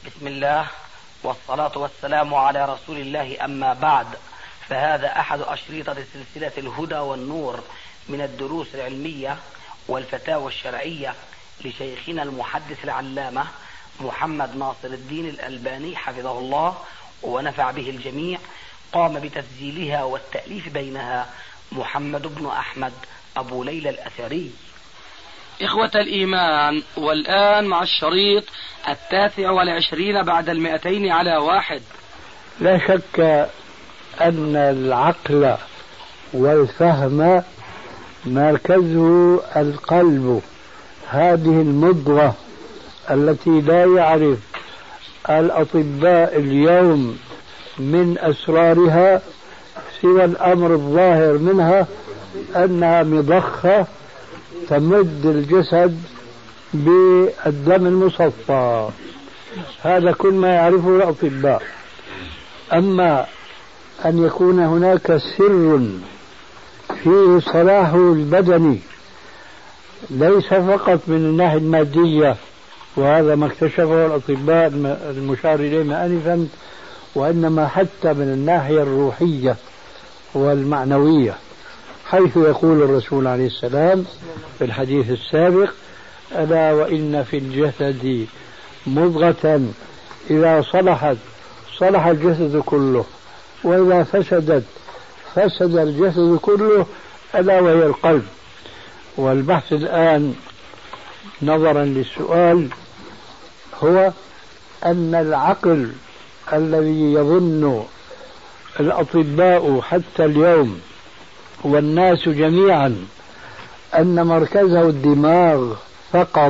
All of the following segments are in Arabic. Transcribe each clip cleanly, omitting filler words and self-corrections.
بسم الله والصلاة والسلام على رسول الله، أما بعد، فهذا أحد أشريطة سلسلة الهدى والنور من الدروس العلمية والفتاوى الشرعية لشيخنا المحدث العلامة محمد ناصر الدين الألباني حفظه الله ونفع به الجميع. قام بتسجيلها والتأليف بينها محمد بن أحمد أبو ليلى الأثري. إخوة الإيمان، والآن مع الشريط 29 بعد 200 لا شك أن العقل والفهم مركزه القلب، هذه المضغة التي لا يعرف الأطباء اليوم من أسرارها سوى الأمر الظاهر منها أنها مضخة تمد الجسد بالدم المصفى. هذا كل ما يعرفه الأطباء. أما أن يكون هناك سر فيه صلاحه البدني ليس فقط من الناحية المادية، وهذا ما اكتشفه الأطباء المشار إليه آنفا، وإنما حتى من الناحية الروحية والمعنوية، حيث يقول الرسول عليه السلام في الحديث السابق: ألا وإن في الجسد مضغة إذا صلحت صلح الجسد كله، وإذا فسدت فسد الجسد كله، ألا وهي القلب. والبحث الآن نظرا للسؤال هو أن العقل الذي يظن الأطباء حتى اليوم والناس جميعا أن مركزه الدماغ فقط،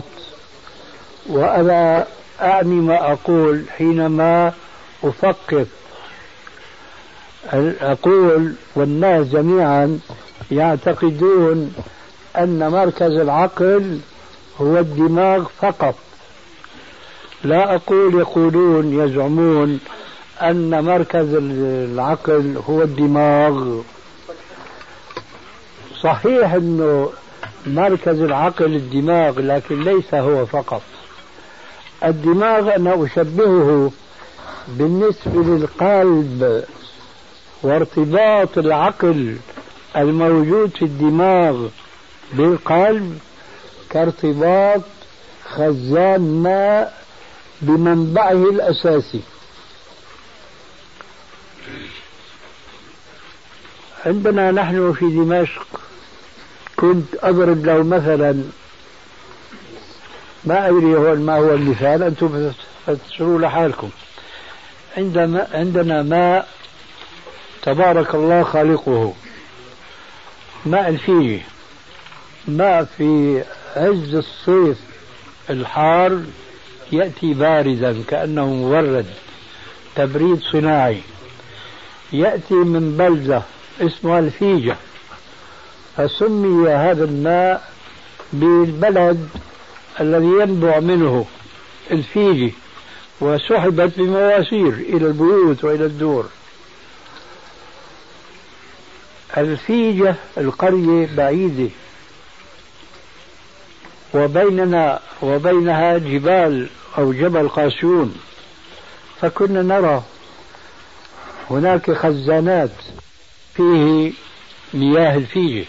وأنا أعني ما أقول حينما أفقط، أقول والناس جميعا يعتقدون أن مركز العقل هو الدماغ فقط. لا أقول يقولون يزعمون أن مركز العقل هو الدماغ. صحيح أنه مركز العقل الدماغ، لكن ليس هو فقط. الدماغ أنا أشبهه بالنسبة للقلب، وارتباط العقل الموجود في الدماغ بالقلب كارتباط خزان ماء بمنبعه الأساسي. عندنا نحن في دمشق، كنت أضرب له مثلا، ما أدري ما هو المثال، أنتم فتسروا لحالكم. عندنا ماء تبارك الله خالقه، ماء الفيجي، ماء في عز الصيف الحار يأتي باردا كأنه مبرد، تبريد صناعي، يأتي من بلدة اسمها الفيجة، فسمي هذا الماء بالبلد الذي ينبع منه الفيجي، وسحبت بمواسير إلى البيوت وإلى الدور. الفيجة القرية بعيدة، وبيننا وبينها جبال أو جبل قاسيون، فكنا نرى هناك خزانات فيه مياه الفيجة.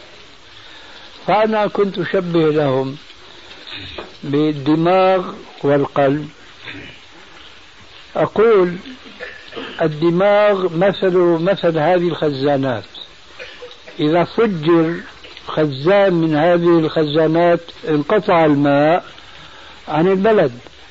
فأنا كنت أشبه لهم بالدماغ والقلب، أقول الدماغ مثل هذه الخزانات، إذا فجر خزان من هذه الخزانات انقطع الماء عن البلد.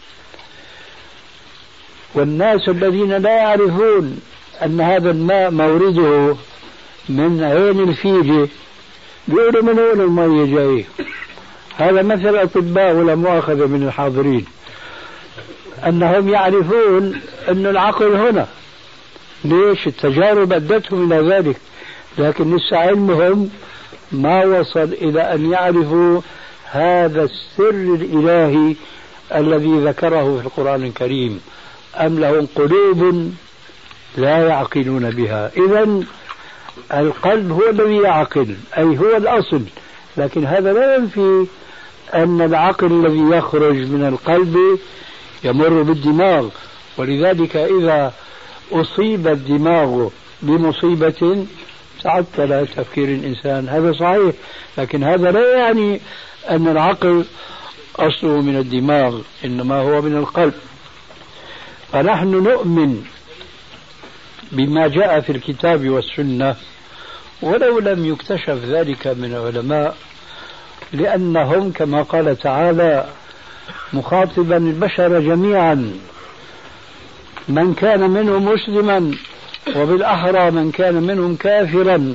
والناس الذين لا يعرفون أن هذا الماء مورده من عين الفيجة بيقولوا من وين المية جاي. هذا مثل أطباء ولا مؤاخذة من الحاضرين، أنهم يعرفون أن العقل هنا. ليش؟ التجارب أدتهم إلى ذلك، لكن لسه علمهم ما وصل إلى أن يعرفوا هذا السر الإلهي الذي ذكره في القرآن الكريم: أم لهم قلوب لا يعقلون بها. إذن القلب هو الذي يعقل، أي هو الأصل، لكن هذا لا ينفي أن العقل الذي يخرج من القلب يمر بالدماغ. ولذلك إذا أصيب الدماغ بمصيبة تعطل تفكير الإنسان، هذا صحيح، لكن هذا لا يعني أن العقل أصله من الدماغ، إنما هو من القلب. فنحن نؤمن بما جاء في الكتاب والسنة ولو لم يكتشف ذلك من العلماء، لأنهم كما قال تعالى مخاطبا البشر جميعا من كان منهم مسلما وبالأحرى من كان منهم كافرا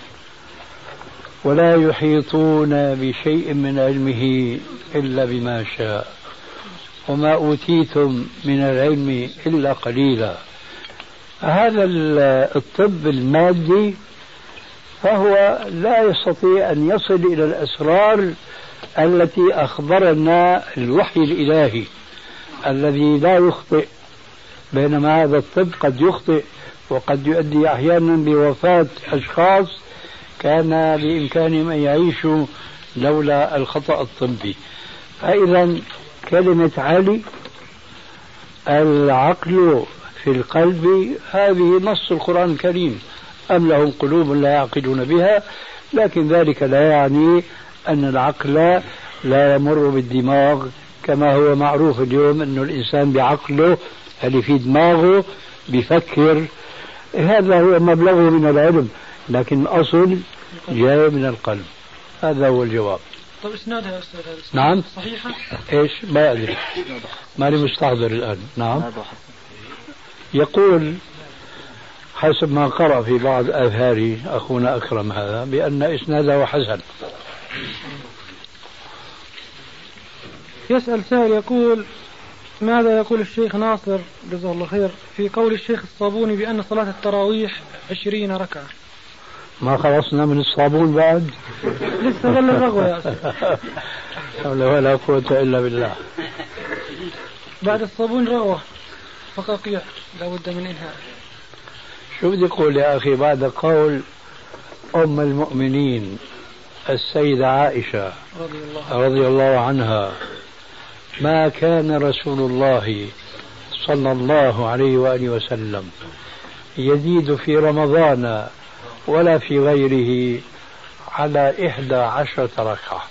ولا يحيطون بشيء من علمه إلا بما شاء وما أوتيتم من العلم إلا قليلا. هذا الطب المادي فهو لا يستطيع أن يصل إلى الأسرار التي أخبرنا الوحي الإلهي الذي لا يخطئ، بينما هذا الطب قد يخطئ وقد يؤدي أحيانا بوفاة أشخاص كان بإمكانهم أن يعيشوا لولا الخطأ الطبي. فإذا كلمة علي العقل في القلب هذه نص القرآن الكريم، أم لهم قلوب لا يعقلون بها، لكن ذلك لا يعني أن العقل لا يمر بالدماغ كما هو معروف اليوم أن الإنسان بعقله اللي في دماغه بيفكر، هذا هو مبلغه من العلم، لكن الأصل جاي من القلب. هذا هو الجواب. طيب اسنادها يا استاذ؟ نعم صحيحة؟ ايش ما ادري، ماني مستحضر الان. نعم يقول حسب ما قرأ في بعض آثار أخونا أكرم هذا بأن إسناده حسن. يسأل سائل يقول ماذا يقول الشيخ ناصر جزاه الله خير في قول الشيخ الصابوني بأن صلاة التراويح 20 ركعة؟ ما خلصنا من الصابون بعد؟ لسه ظل الرغوة يا أستاذ. حول ولا قوة إلا بالله. بعد الصابون رغوة فقاقيع لا بد من إنهاء. شو بدي أقول يا أخي بعد قول أم المؤمنين السيدة عائشة رضي الله عنها ما كان رسول الله صلى الله عليه وآله وسلم يزيد في رمضان ولا في غيره على 11 ركعة.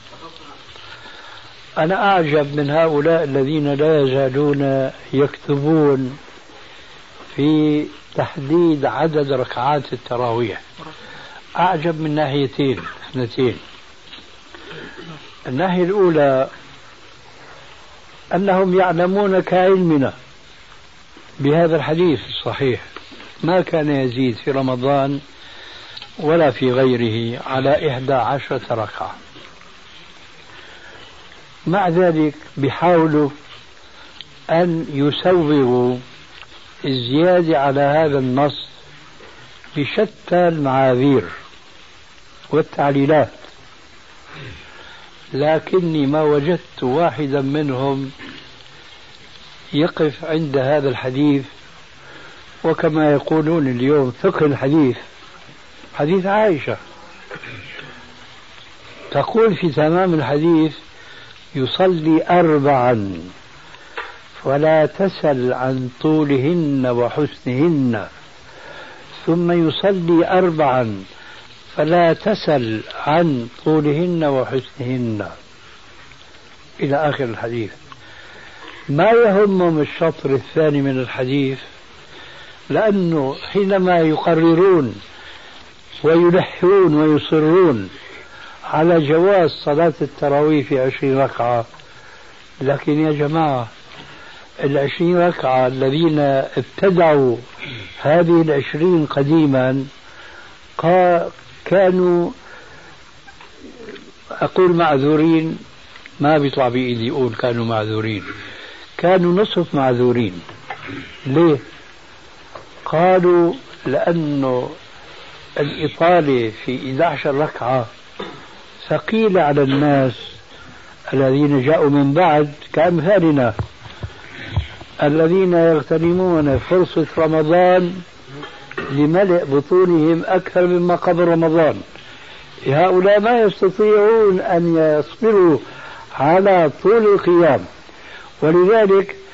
أنا أعجب من هؤلاء الذين لا يزالون يكتبون في تحديد عدد ركعات التراويح. أعجب من ناحيتين اثنتين. الناحية الأولى أنهم يعلمون كعلمنا بهذا الحديث الصحيح ما كان يزيد في رمضان ولا في غيره على 11 ركعة. مع ذلك بيحاولوا أن يسوغوا الزيادة على هذا النص بشتى المعاذير والتعليلات، لكني ما وجدت واحدا منهم يقف عند هذا الحديث. وكما يقولون اليوم فقه الحديث، حديث عائشة تقول في تمام الحديث يصلي 4 ولا تسل عن طولهن وحسنهن، ثم يصلي 4 فلا تسل عن طولهن وحسنهن إلى آخر الحديث. ما يهمهم الشطر الثاني من الحديث، لأنه حينما يقررون ويلحون ويصرون على جواز صلاة التراويح في 20 ركعة، لكن يا جماعة 20 ركعة الذين ابتدعوا هذه 20 قديما كانوا أقول معذورين، ما بيطلع بإيدي أقول كانوا معذورين، كانوا نصف معذورين. ليه؟ قالوا لأنه الإطالة في 11 ركعة ثقيلة على الناس الذين جاءوا من بعد كأمثالنا الذين يغتنمون فرصة رمضان لملء بطونهم أكثر مما قبل رمضان. هؤلاء ما يستطيعون أن يصبروا على طول القيام، ولذلك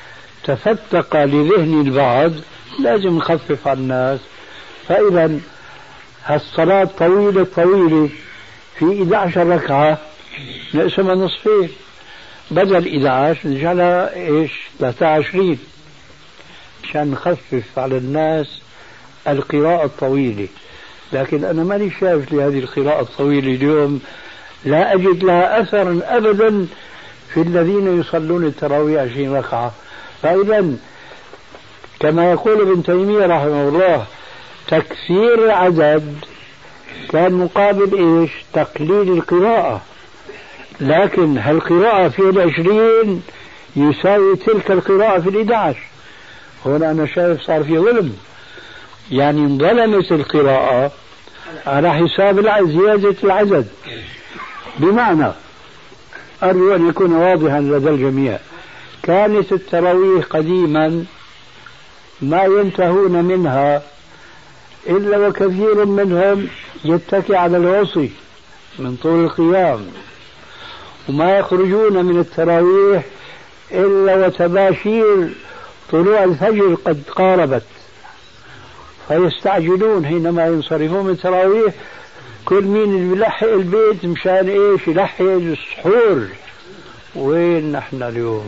تفتق لذهن البعض لازم نخفف على الناس. فإذا هالصلاة طويلة في 11 ركعة نقسمها نصفين، بدل 11 نجعلها 23 مشان نخفف على الناس القراءة الطويلة. لكن أنا ماني شايف لهذه القراءة الطويلة اليوم، لا أجد لها أثرا أبدا في الذين يصلون التراويح 20 ركعة. فإذا كما يقول ابن تيمية رحمه الله تكثير العدد كان مقابل تقليل القراءة، لكن هالقراءة في 20 يساوي تلك القراءة في 11. هنا أنا شايف صار في ظلم، يعني انظلمت القراءة على حساب زيادة العدد. بمعنى أرجو أن يكون واضحا لدى الجميع، كانت التراويح قديما ما ينتهون منها إلا وكثير منهم يتكي على الوصي من طول القيام، وما يخرجون من التراويح إلا وتباشير طلوع الفجر قد قاربت، فيستعجلون حينما ينصرفون من التراويح. كل مين اللي بيلحق البيت مشان يلحق السحور. وين نحن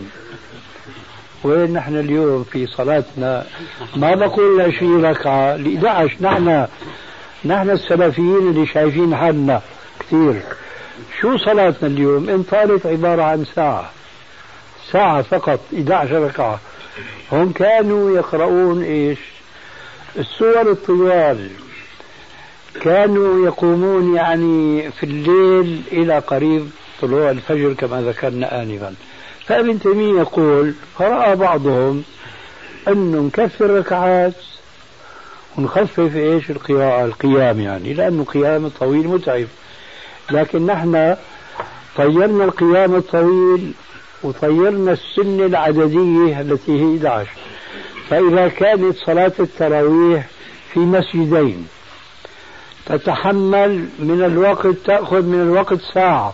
اليوم في صلاتنا؟ ما بقول 20 ركعة 11. نحن السلفيين اللي شايفين حالنا كثير. شو صلاتنا اليوم؟ إن طالت عبارة عن ساعة فقط 11 ركعة. هم كانوا يقرؤون السور الطوال، كانوا يقومون يعني في الليل إلى قريب طلوع الفجر كما ذكرنا آنفا. فابن تيمية يقول فرأى بعضهم أنه نكثر ركعات ونخفف القيام، يعني لأنه قيام طويل متعب. لكن نحن طيرنا القيام الطويل وطيرنا السنة العددية التي هي 11. فإذا كانت صلاة التراويح في مسجدين تتحمل من الوقت، تأخذ من الوقت ساعة،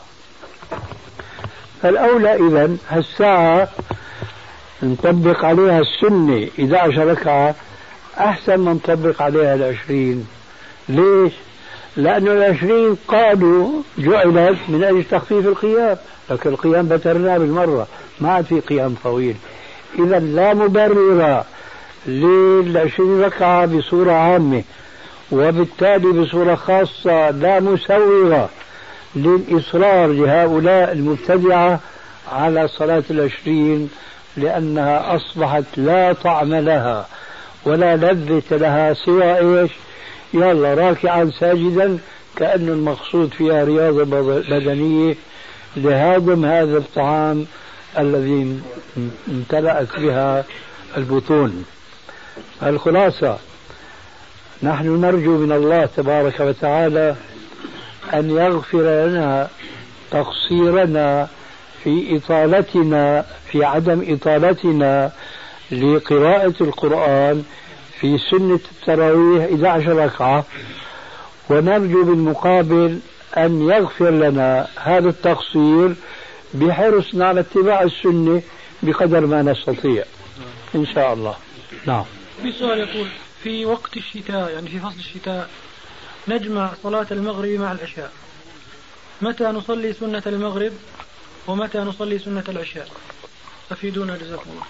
فالأولى إذن هالساعة نطبق عليها السنة 11 ركعة أحسن ما نطبق عليها 20. ليش؟ لأنه 20 قالوا جعلت من أجل تخفيف القيام، لكن القيام بترناه بالمرة، ما عاد في قيام طويل. إذا لا مبرر لل20 ركعة بصورة عامة، وبالتالي بصورة خاصة لا مسوغة للإصرار لهؤلاء المبتدعة على صلاة 20، لأنها أصبحت لا طعم لها ولا لذة لها سوى يلا راكعا ساجدا، كأن المقصود فيها رياضة بدنية لهضم هذا الطعام الذي امتلأت بها البطون. الخلاصة نحن نرجو من الله تبارك وتعالى أن يغفر لنا تقصيرنا في إطالتنا، في عدم إطالتنا لقراءة القرآن في سنة التراويح 11 ركعة، ونرجو بالمقابل أن يغفر لنا هذا التقصير بحرصنا على اتباع السنة بقدر ما نستطيع إن شاء الله. نعم. في سؤال يقول في وقت الشتاء، يعني في فصل الشتاء، نجمع صلاة المغرب مع العشاء، متى نصلي سنة المغرب ومتى نصلي سنة العشاء؟ أفيدونا جزاكم الله.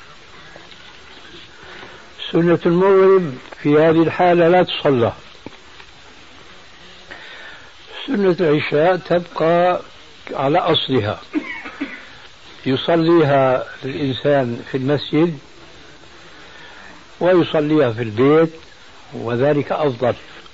سنة المغرب في هذه الحالة لا تصلى، سنة العشاء تبقى على أصلها، يصليها الإنسان في المسجد ويصليها في البيت وذلك أفضل.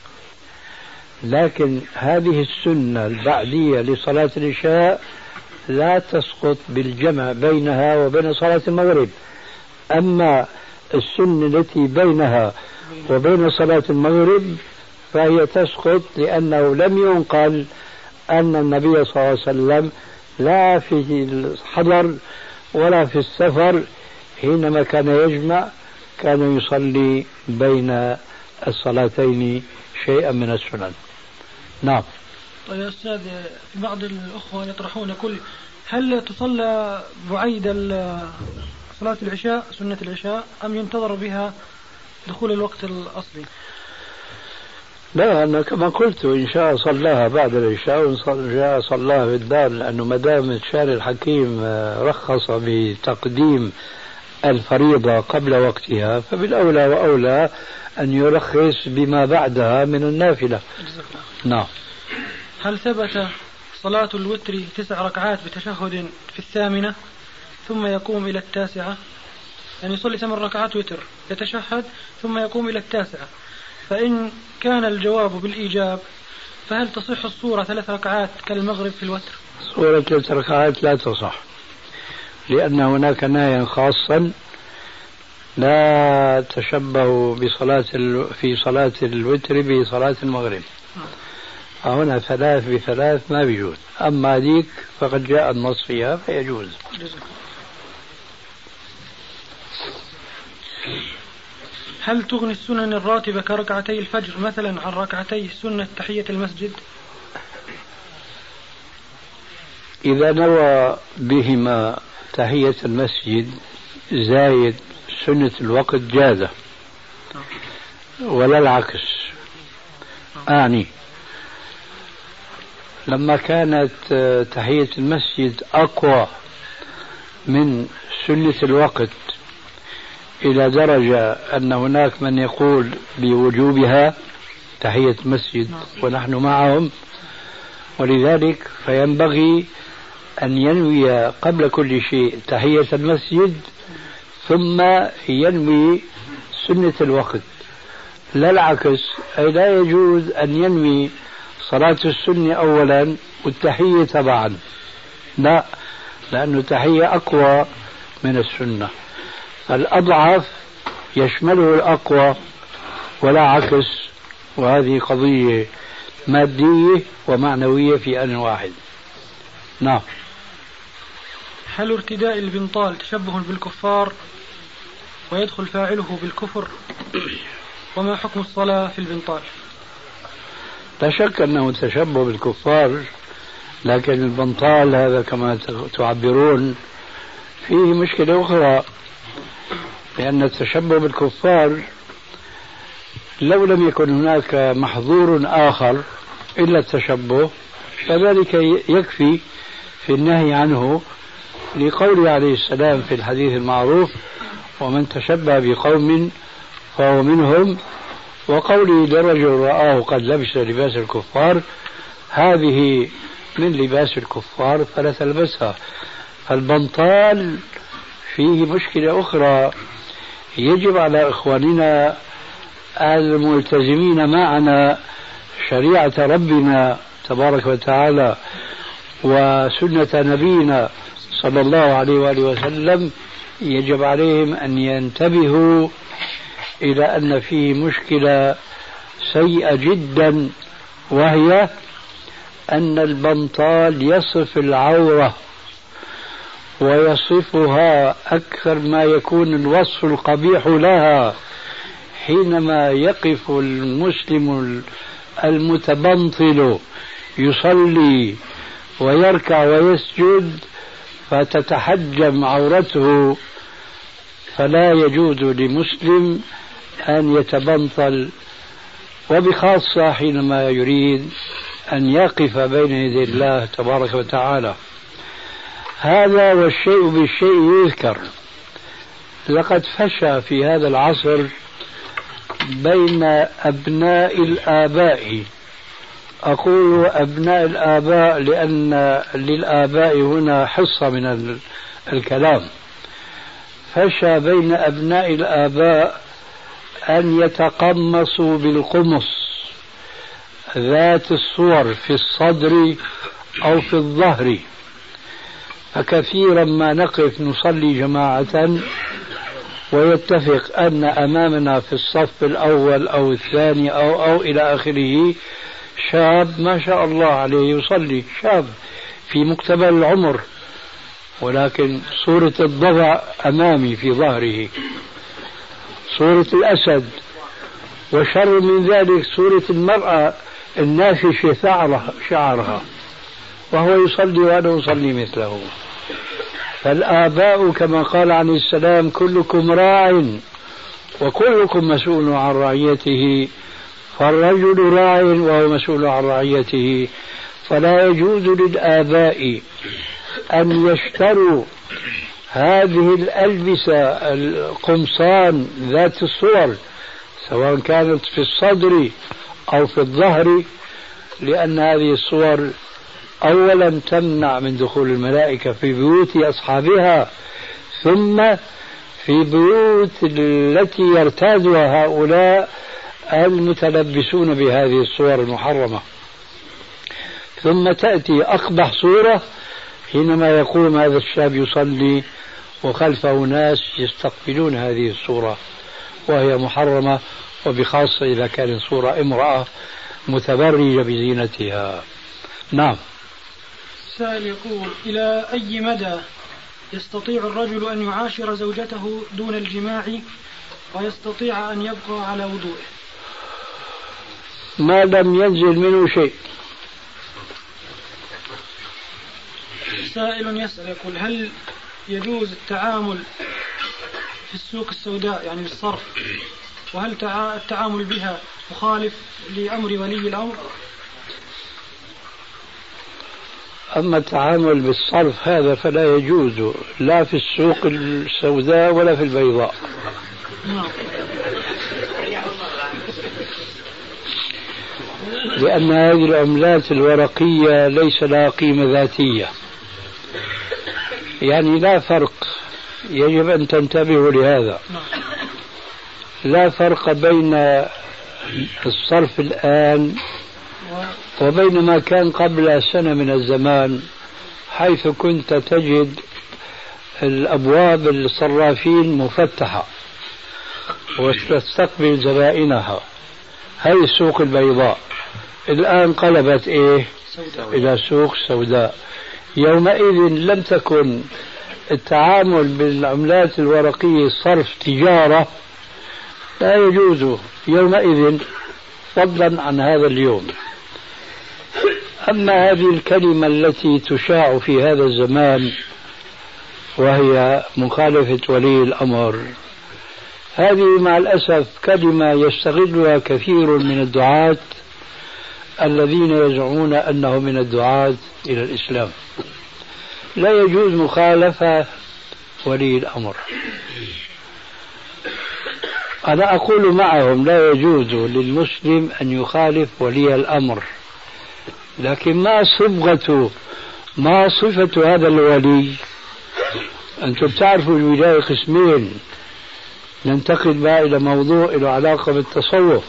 لكن هذه السنة البعدية لصلاة العشاء لا تسقط بالجمع بينها وبين صلاة المغرب. أما السنة التي بينها وبين صلاة المغرب فهي تسقط، لأنه لم ينقل أن النبي صلى الله عليه وسلم لا في الحضر ولا في السفر حينما كان يجمع كان يصلي بين الصلاتين شيئا من السنن. نعم. طيب يا أستاذ، بعض الأخوة يطرحون هل تصلى بعيد صلاة العشاء سنة العشاء أم ينتظر بها دخول الوقت الأصلي؟ لا، أنا كما قلت إن شاء صلاها بعد العشاء وإن شاء صلاها في الدار، لأنه ما دام الشارع الحكيم رخص بتقديم الفريضة قبل وقتها فبالأولى وأولى أن يرخص بما بعدها من النافلة. نعم. هل ثبت صلاة الوتر 9 ركعات بتشهد في الثامنة ثم يقوم إلى التاسعة؟ يعني يصلي 8 ركعات وتر يتشهد ثم يقوم إلى التاسعة، فإن كان الجواب بالإيجاب فهل تصح الصورة 3 ركعات كالمغرب في الوتر؟ صورة 3 ركعات لا تصح، لأن هناك نهيا خاصا لا تشبه في صلاة الوتر بصلاة المغرب. هنا 3 ب3 ما بيجوز، أما هذيك فقد جاء النص فيها فيجوز. هل تغني السنن الراتبة كركعتي الفجر مثلا عن ركعتي سنة تحية المسجد؟ إذا نوى بهما تحية المسجد زايد سنة الوقت جازة، ولا العكس. أعني لما كانت تحية المسجد أقوى من سنة الوقت إلى درجة أن هناك من يقول بوجوبها تحية المسجد ونحن معهم، ولذلك فينبغي أن ينوي قبل كل شيء تحية المسجد ثم ينوي سنة الوقت، لا العكس. أي لا يجوز أن ينوي صلاة السنة أولا والتحية تبعا، لا، لأن التحية أقوى من السنة، الأضعف يشمله الأقوى ولا عكس، وهذه قضية مادية ومعنوية في آن واحد. نعم. هل ارتداء البنطال تشبه بالكفار ويدخل فاعله بالكفر؟ وما حكم الصلاة في البنطال؟ لا شك أنه تشبه بالكفار، لكن البنطال هذا كما تعبرون فيه مشكلة أخرى، لأن التشبه بالكفار لو لم يكن هناك محظور آخر إلا التشبه فذلك يكفي في النهي عنه، لقوله عليه السلام في الحديث المعروف: ومن تشبه بقوم فهو منهم، وقوله لرجل رآه قد لبس لباس الكفار: هذه من لباس الكفار فلا تلبسها. فالبنطال فيه مشكلة أخرى، يجب على إخواننا الملتزمين معنا شريعة ربنا تبارك وتعالى وسنة نبينا صلى الله عليه وآله وسلم، يجب عليهم أن ينتبهوا إلى أن فيه مشكلة سيئة جدا، وهي أن البنطال يصف العورة ويصفها أكثر ما يكون الوصف القبيح لها، حينما يقف المسلم المتبنطل يصلي ويركع ويسجد فتتحجم عورته، فلا يجوز لمسلم أن يتبنطل، وبخاصة حينما يريد أن يقف بين يدي الله تبارك وتعالى. هذا والشيء بالشيء يذكر. لقد فشى في هذا العصر بين أبناء الآباء، أقول أبناء الآباء لأن للآباء هنا حصة من الكلام، فشى بين أبناء الآباء أن يتقمصوا بالقمص ذات الصور في الصدر أو في الظهر، فكثيرا ما نقف نصلي جماعة ويتفق أن أمامنا في الصف الأول أو الثاني أو إلى آخره شاب ما شاء الله عليه يصلي، شاب في مقتبل العمر، ولكن صورة الضبع أمامي في ظهره، صورة الأسد، وشر من ذلك صورة المرأة النافشة شعرها، وهو يصلي وأنا أصلي مثله. فالآباء كما قال عليه السلام كلكم راع وكلكم مسؤول عن رعيته، فالرجل راع وهو مسؤول عن رعيته. فلا يجوز للآباء أن يشتروا هذه الألبسة القمصان ذات الصور سواء كانت في الصدر أو في الظهر، لأن هذه الصور أولا تمنع من دخول الملائكة في بيوت أصحابها، ثم في بيوت التي يرتادها هؤلاء المتلبسون بهذه الصور المحرمة. ثم تأتي أقبح صورة حينما يقوم هذا الشاب يصلي وخلفه ناس يستقبلون هذه الصورة وهي محرمة، وبخاصة إذا كانت صورة امرأة متبرجة بزينتها. نعم. سائل يقول: إلى أي مدى يستطيع الرجل أن يعاشر زوجته دون الجماع ويستطيع أن يبقى على وضوءه؟ ما لم ينزل منه شيء. سائل يسأل يقول: هل يجوز التعامل في السوق السوداء يعني بالصرف، وهل التعامل بها مخالف لأمر ولي الأمر؟ أما التعامل بالصرف هذا فلا يجوز لا في السوق السوداء ولا في البيضاء. لأن هذه العملات الورقية ليس لها قيمة ذاتية، يعني لا فرق، يجب أن تنتبهوا لهذا، لا فرق بين الصرف الآن وبين ما كان قبل سنة من الزمان، حيث كنت تجد الأبواب الصرافين مفتحة وتستقبل زبائنها. هذه السوق البيضاء الآن قلبت إلى سوق سوداء. يومئذ لم تكن التعامل بالعملات الورقية صرف تجارة، لا يجوز يومئذ فضلا عن هذا اليوم. أما هذه الكلمة التي تشاع في هذا الزمان وهي مخالفة ولي الأمر، هذه مع الأسف كلمة يستغلها كثير من الدعاة الذين يزعمون أنه من الدعاة إلى الإسلام. لا يجوز مخالفة ولي الأمر. أنا أقول معهم لا يجوز للمسلم أن يخالف ولي الأمر، لكن ما صفة هذا الولي. أنتم تعرفوا الولاية قسمين، ننتقل بها إلى موضوع له علاقة بالتصوف.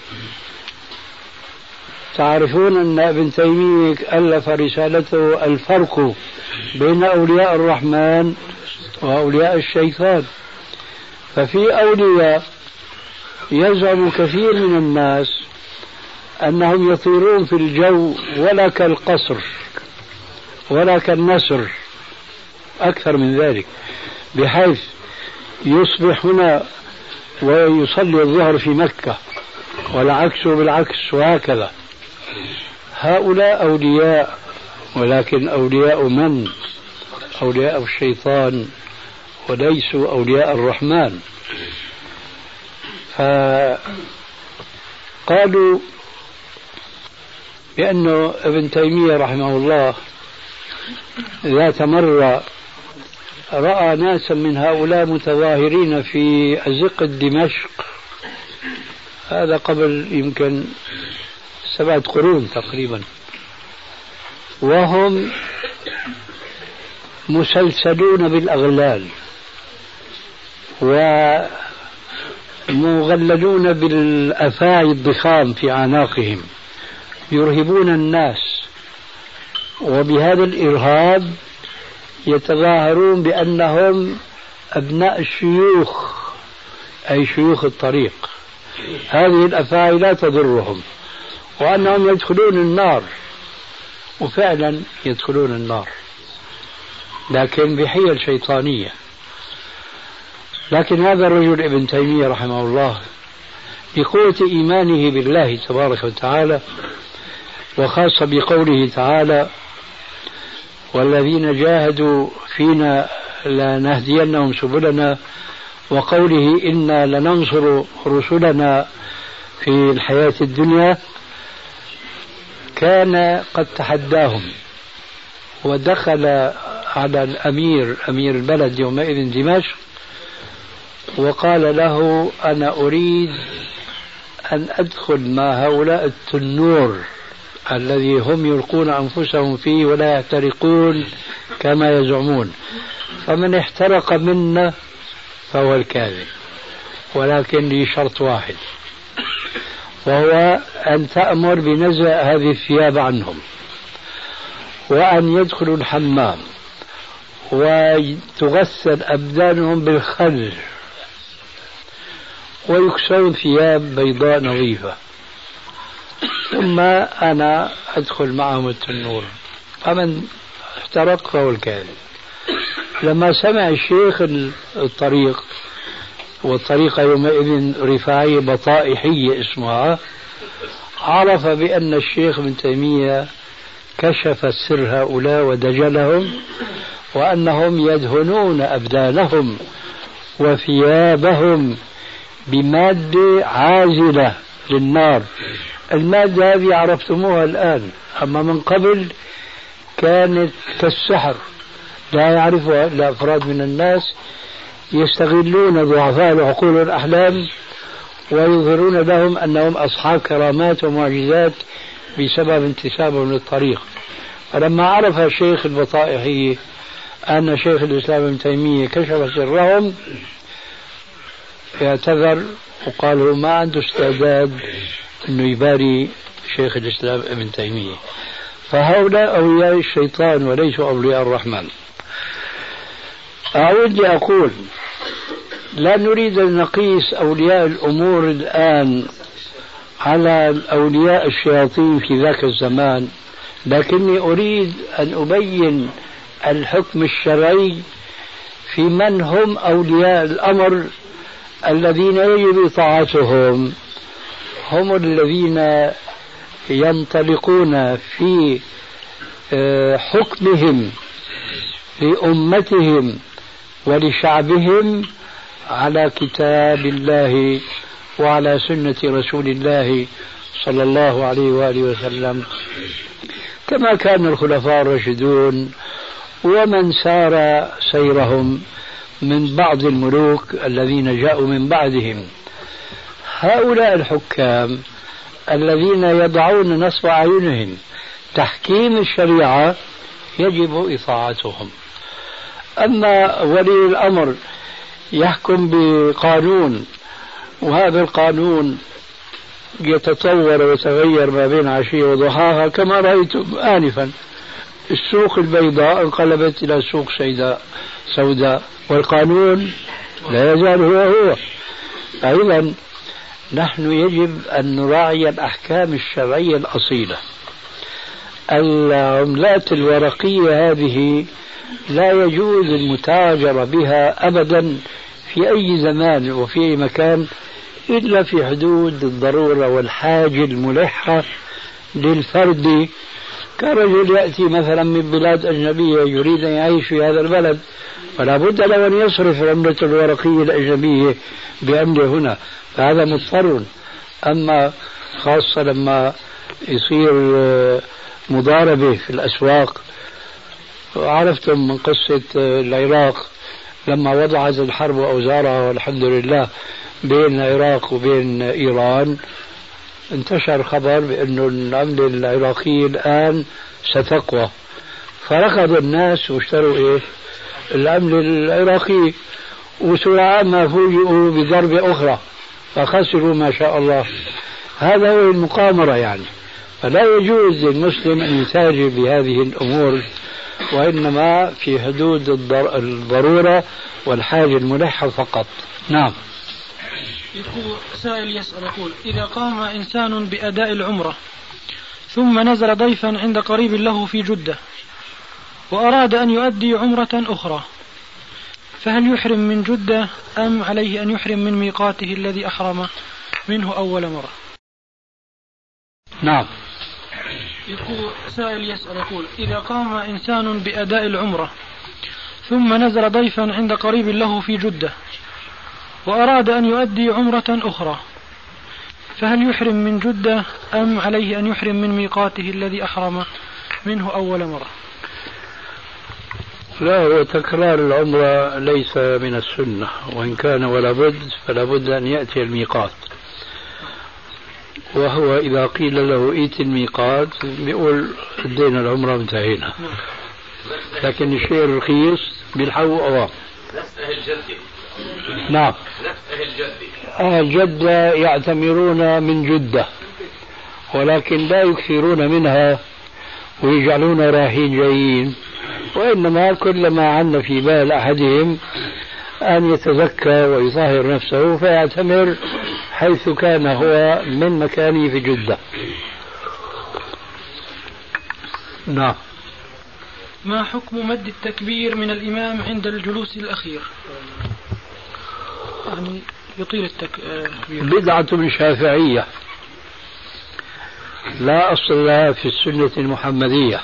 تعرفون أن ابن تيمية ألف رسالته الفرق بين أولياء الرحمن وأولياء الشيطان. ففي أولياء يزعم كثير من الناس أنهم يطيرون في الجو ولا كالقصر ولا كالنسر، أكثر من ذلك، بحيث يصبح هنا ويصلي الظهر في مكة والعكس بالعكس وهكذا. هؤلاء أولياء، ولكن أولياء من؟ أولياء الشيطان وليسوا أولياء الرحمن. فقالوا بأنه ابن تيمية رحمه الله ذات مرة رأى ناسا من هؤلاء متظاهرين في أزقة دمشق، هذا قبل يمكن 7 قرون تقريبا، وهم مسلسلون بالأغلال ومغللون بالأفاعي الضخام في أعناقهم، يرهبون الناس، وبهذا الإرهاب يتظاهرون بأنهم أبناء الشيوخ، أي شيوخ الطريق. هذه الأفاعي لا تضرهم، وأنهم يدخلون النار، وفعلا يدخلون النار، لكن بحيل شيطانية. لكن هذا الرجل ابن تيمية رحمه الله بقوة إيمانه بالله تبارك وتعالى، وخاصة بقوله تعالى: والذين جاهدوا فينا لنهدينهم سبلنا، وقوله إنا لننصر رسلنا في الحياة الدنيا، كان قد تحداهم ودخل على أمير البلد يومئذ دمشق وقال له أنا أريد أن أدخل مع هؤلاء التنور الذي هم يلقون أنفسهم فيه ولا يحترقون كما يزعمون، فمن احترق منا فهو الكاذب، ولكن لي شرط واحد، وهو أن تأمر بنزع هذه الثياب عنهم، وأن يدخلوا الحمام وتغسل أبدانهم بالخل ويكسون ثياب بيضاء نظيفة، ثم أنا أدخل معهم التنور، فمن احترق فهو الكاذب. لما سمع الشيخ الطريق، والطريقة يومئذ رفاعية بطائحية اسمها، عرف بأن الشيخ ابن تيمية كشف سر هؤلاء ودجلهم، وأنهم يدهنون أبدانهم وثيابهم بمادة عازلة للنار. المادة هذه عرفتموها الآن، أما من قبل كانت كالسحر لا يعرفها إلا أفراد من الناس، يستغلون ضعفاء العقول والأحلام ويظهرون لهم أنهم أصحاب كرامات ومعجزات بسبب انتسابهم للطريق. فلما عرف الشيخ البطائحي أن شيخ الإسلام ابن تيمية كشف سرهم، اعتذر وقال له ما عنده استعداد أنه يباري شيخ الإسلام ابن تيمية. فهؤلاء أولياء الشيطان وليسوا أولياء الرحمن. أعود لأقول لا نريد أن نقيس أولياء الأمور الآن على أولياء الشياطين في ذاك الزمان، لكني أريد أن أبين الحكم الشرعي في من هم أولياء الأمر الذين يجب طاعتهم. هم الذين ينطلقون في حكمهم لأمتهم ولشعبهم على كتاب الله وعلى سنة رسول الله صلى الله عليه وآله وسلم، كما كان الخلفاء الراشدون ومن سار سيرهم من بعض الملوك الذين جاءوا من بعدهم. هؤلاء الحكام الذين يضعون نصب أعينهم تحكيم الشريعة يجب إطاعتهم. أما ولي الأمر يحكم بقانون، وهذا القانون يتطور ويتغير ما بين عشية وضحاها، كما رأيتم آنفا السوق البيضاء انقلبت إلى سوق سوداء، والقانون لا يزال هو. أيضا نحن يجب أن نراعي الأحكام الشرعية الأصيلة. العملات الورقية هذه لا يجوز المتاجرة بها أبدا في أي زمان وفي أي مكان إلا في حدود الضرورة والحاجة الملحة للفرد، كرجل يأتي مثلا من بلاد أجنبية يريد أن يعيش في هذا البلد، فلا بد له أن يصرف العملة الورقية الأجنبية بعملة هنا، فهذا مضطر. أما خاصة لما يصير مضاربة في الأسواق، عرفتم من قصة العراق لما وضعت الحرب أوزارها والحمد لله بين العراق وبين إيران، انتشر خبر بأنه العملة العراقية الآن ستقوى، فركض الناس واشتروا العملة العراقية، وسرعان ما فوجئوا بضربة أخرى فخسروا ما شاء الله. هذا هو المقامرة يعني. فلا يجوز للمسلم أن يتاجر بهذه الأمور، وإنما في حدود الضرورة والحاجة الملحة فقط. نعم. يقول سائل يسأل يقول إذا قام إنسان بأداء العمرة ثم نزل ضيفا عند قريب له في جدة وأراد أن يؤدي عمرة أخرى، فهل يحرم من جدة أم عليه أن يحرم من ميقاته الذي أحرم منه أول مرة؟ نعم. يقول سائل يسأل يقول إذا قام إنسان بأداء العمرة ثم نزل ضيفا عند قريب له في جدة وأراد أن يؤدي عمرة أخرى، فهل يحرم من جدة أم عليه أن يحرم من ميقاته الذي أحرم منه أول مرة؟ لا، هو تكرار العمرة ليس من السنة، وإن كان ولا بد فلا بد أن يأتي الميقات، وهو إذا قيل له ائت الميقات بيقول ادينا العمرة انتهينا. لكن الشيء الرخيص بالحو أوام. نفس أهل جدة. نعم، نفس أهل جدة. أهل جدة يعتمرون من جدة، ولكن لا يكثرون منها ويجعلون رايحين جايين، وإنما كل ما عنا في بال أحدهم أن يتزكى ويطهر نفسه فيعتمر حيث كان هو من مكانه في جدة. نعم. ما حكم مد التكبير من الإمام عند الجلوس الأخير؟ يعني يطيل التكبير. بدعة شافعية لا أصل لها في السنة المحمدية،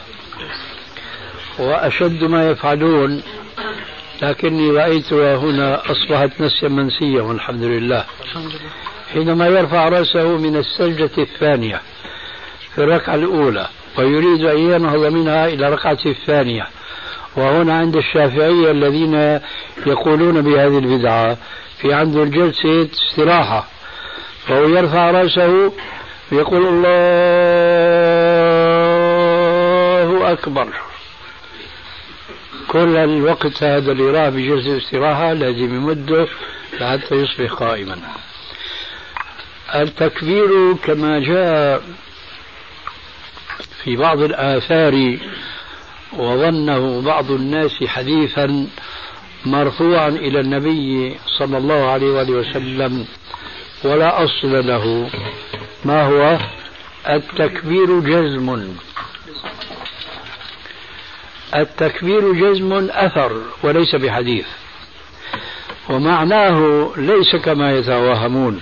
وأشد ما يفعلون، لكني رأيتها هنا أصبحت نسيا منسيا والحمد لله. حينما يرفع رأسه من السجدة الثانية في الركعة الأولى ويريد أن ينهض منها إلى الركعة الثانية، وهنا عند الشافعية الذين يقولون بهذه البدعة في عنده الجلسة استراحة، فهو يرفع رأسه ويقول الله أكبر. كل الوقت هذا اللي راه بجلسة استراحة لازم يمده حتى يصبح قائما. التكبير كما جاء في بعض الآثار وظنه بعض الناس حديثا مرفوعا إلى النبي صلى الله عليه وآله وسلم ولا أصل له. ما هو؟ التكبير جزم. التكبير جزم أثر وليس بحديث، ومعناه ليس كما يتوهمون،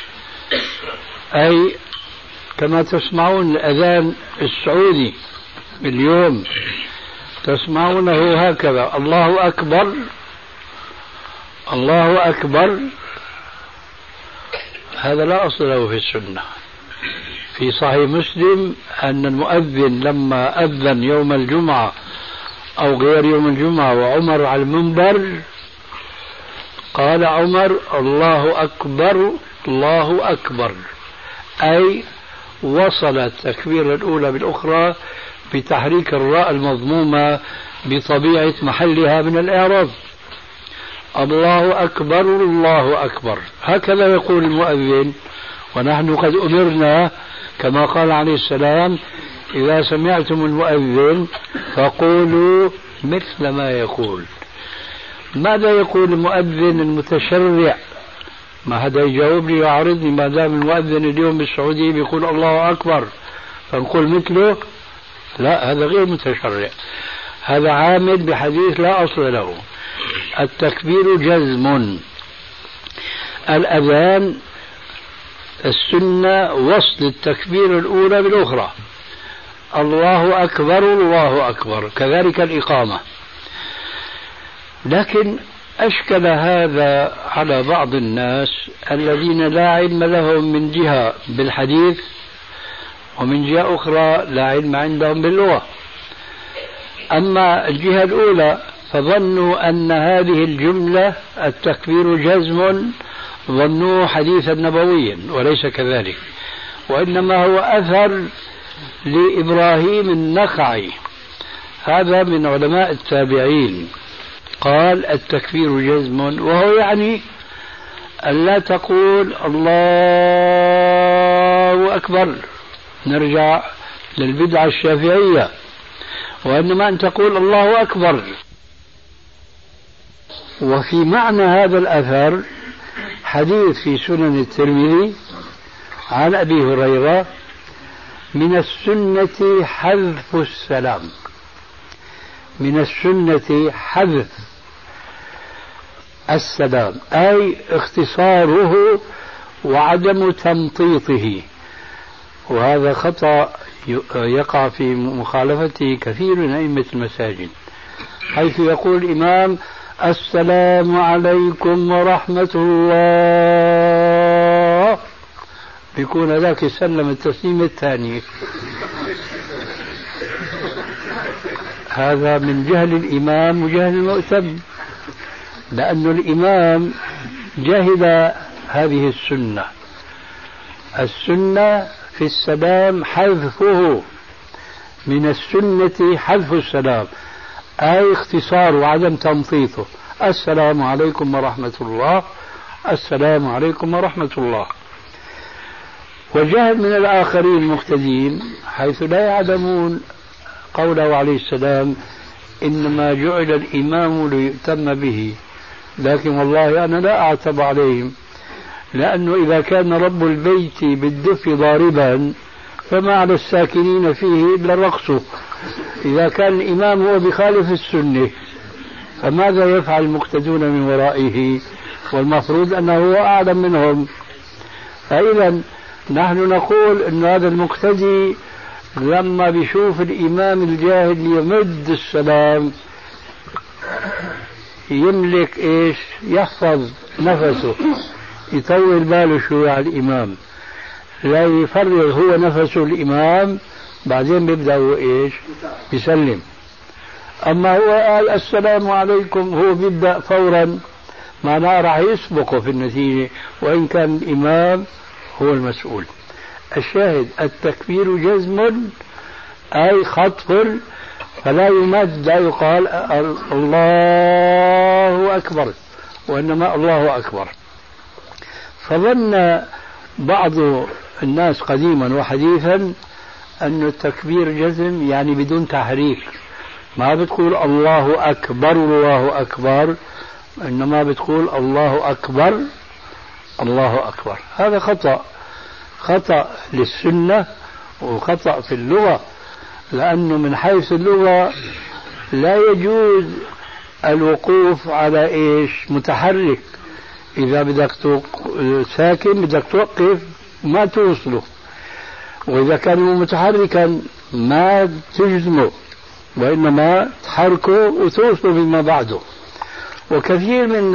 أي كما تسمعون الأذان السعودي اليوم تسمعونه هكذا الله أكبر الله أكبر، هذا لا أصل له في السنة. في صحيح مسلم أن المؤذن لما أذن يوم الجمعة أو غير يوم الجمعة وعمر على المنبر قال عمر الله أكبر الله أكبر، أي وصل التكبير الأولى بالأخرى بتحريك الراء المضمومة بطبيعة محلها من الإعراب. الله أكبر الله أكبر، هكذا يقول المؤذن. ونحن قد أمرنا كما قال عليه السلام إذا سمعتم المؤذن فقولوا مثل ما يقول. ماذا يقول المؤذن المتشرع؟ ما هذا يجاوب لي ويعرضني. ما دام المؤذن اليوم بالسعودية بيقول الله أكبر فنقول مثله؟ لا، هذا غير متشرع، هذا عامل بحديث لا أصل له. التكبير جزم. الأذان السنة وصل التكبير الأولى بالأخرى، الله أكبر الله أكبر، كذلك الإقامة. لكن أشكل هذا على بعض الناس الذين لا علم لهم من جهة بالحديث ومن جهة أخرى لا علم عندهم باللغة. أما الجهة الأولى فظنوا أن هذه الجملة التكبير جزم، ظنوه حديثا نبويا وليس كذلك، وإنما هو أثر لإبراهيم النخعي، هذا من علماء التابعين، قال التكبير جزم، وهو يعني أن لا تقول الله أكبر، نرجع للبدعة الشافعية، وإنما أن تقول الله أكبر. وفي معنى هذا الأثر حديث في سنن الترمذي عن أبي هريرة من السنة حذف السلام، من السنة حذف السلام أي اختصاره وعدم تمطيطه، وهذا خطأ يقع في مخالفته كثير من أئمة المساجد. حيث يقول الإمام السلام عليكم ورحمة الله، بيكون هذاك يسلم التسليم الثاني. هذا من جهل الإمام وجهل المؤتم، لأن الإمام جهل هذه السنة. السنة في السلام حذفه، من السنة حذف السلام، أي اختصار وعدم تمطيطه. السلام عليكم ورحمة الله، السلام عليكم ورحمة الله. وجهل من الآخرين المقتدين حيث لا يعلمون قوله عليه السلام إنما جعل الإمام ليؤتم به، لكن والله أنا لا أعتب عليهم، لأنه إذا كان رب البيت بالدف ضاربا فما على الساكنين فيه إلا الرقص. إذا كان الإمام هو بخالف السنة فماذا يفعل المقتدون من ورائه؟ والمفروض أنه هو أعلم منهم. فإذا نحن نقول أن هذا المقتدي لما بيشوف الإمام الجاهل يمد السلام يملك إيش؟ يحفظ نفسه، يطول باله شوي على الإمام، لا يفرغ هو نفسه الإمام، بعدين بيبدأ هو إيش؟ يسلم. أما هو قال السلام عليكم هو بيبدأ فورا، معناه راح يسبقه في النتيجة، وإن كان الإمام هو المسؤول. الشاهد التكبير جزم أي خطف، فلا يمد، لا يقال الله أكبر، وإنما الله أكبر. فظن بعض الناس قديما وحديثا أن التكبير جزم يعني بدون تحريك، ما بتقول الله أكبر الله أكبر، إنما بتقول الله أكبر الله أكبر. هذا خطأ، خطأ للسنة وخطأ في اللغة، لأنه من حيث اللغة لا يجوز الوقوف على إيش؟ متحرك. إذا بدك ساكن بدك توقف ما توصله، وإذا كان متحركا ما تجزمه، وإنما تحركه وتوصله بما بعده. وكثير من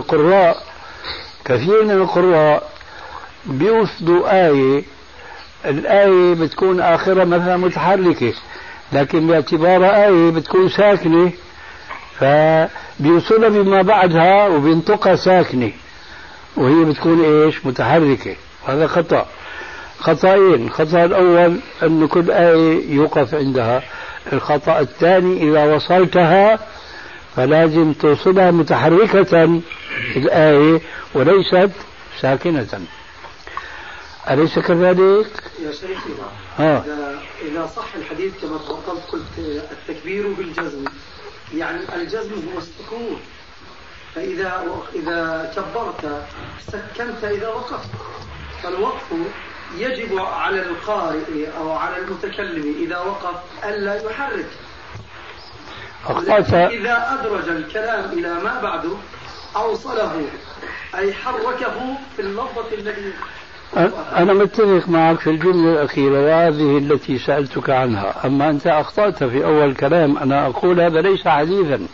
القراء بيوصلوا آية، الآية بتكون آخرة مثلا متحركة، لكن باعتبارها آية بتكون ساكنة فبيوصلها بما بعدها وبينطقها ساكنة، وهي بتكون إيش؟ متحركة. هذا خطأ، خطأين. الخطأ الأول أن كل آية يوقف عندها. الخطأ الثاني إذا وصلتها فلازم توصلها متحركة الآية وليست ساكنة. أليس كذلك؟ يا شيخي إذا صح الحديث كما قلت التكبير بالجزم، يعني الجزم هو السكون، فإذا كبرت سكنت إذا وقفت، فالوقف يجب على القارئ أو على المتكلم إذا وقف ألا يحرك. إذا أدرج الكلام إلى ما بعده أوصله أي حركه في اللفظة التي. أنا متفق معك في الجملة الأخيرة وهذه التي سألتك عنها، أما أنت أخطأت في أول كلام. أنا أقول هذا ليس حديثا،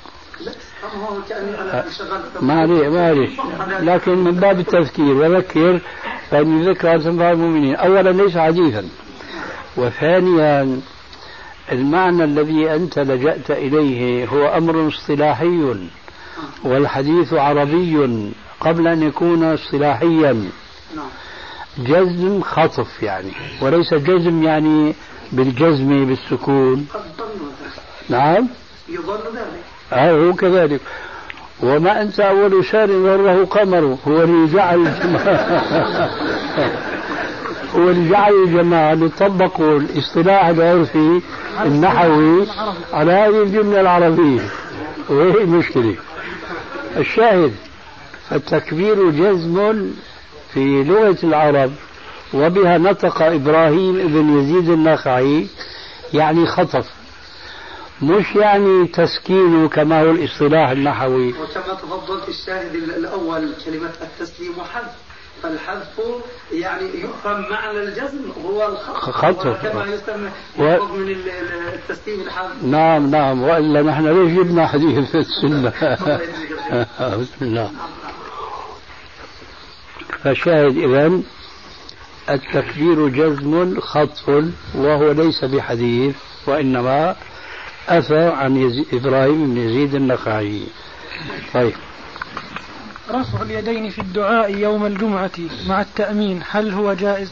معليش، لكن من باب التذكير وذكر فإن ذكر تنفع المؤمنين. أولا ليس حديثا، وثانيا المعنى الذي أنت لجأت إليه هو أمر اصطلاحي، والحديث عربي قبل أن يكون اصطلاحيا. جزم خطف يعني، وليس جزم يعني بالجزم بالسكون. نعم يظن ذلك. هو كذلك. وما أنت أول شهر غره قمر، هو اللي جعل الجماعة لطبقوا الاصطلاح العرفي النحوي على هذه الجملة العربية، وهي المشكلة. الشاهد التكبير جزم في لغة العرب، وبها نطق إبراهيم بن يزيد النخعي، يعني خطف، مش يعني تسكين كما هو الاصطلاح النحوي. وكما تفضلت الشاهد الأول كلمة التسليم وحذف، فالحذف يعني يفهم معنى الجزم هو خط كما يسمى من التسليم الحذف. نعم وإلا نحن ليش جبنا حديث في السنة. بسم الله. فشاهد إذن التكبير جزم خطف وهو ليس بحديث وإنما أتى عن إبراهيم بن يزيد النخعي. طيب. رفع اليدين في الدعاء يوم الجمعة مع التأمين هل هو جائز؟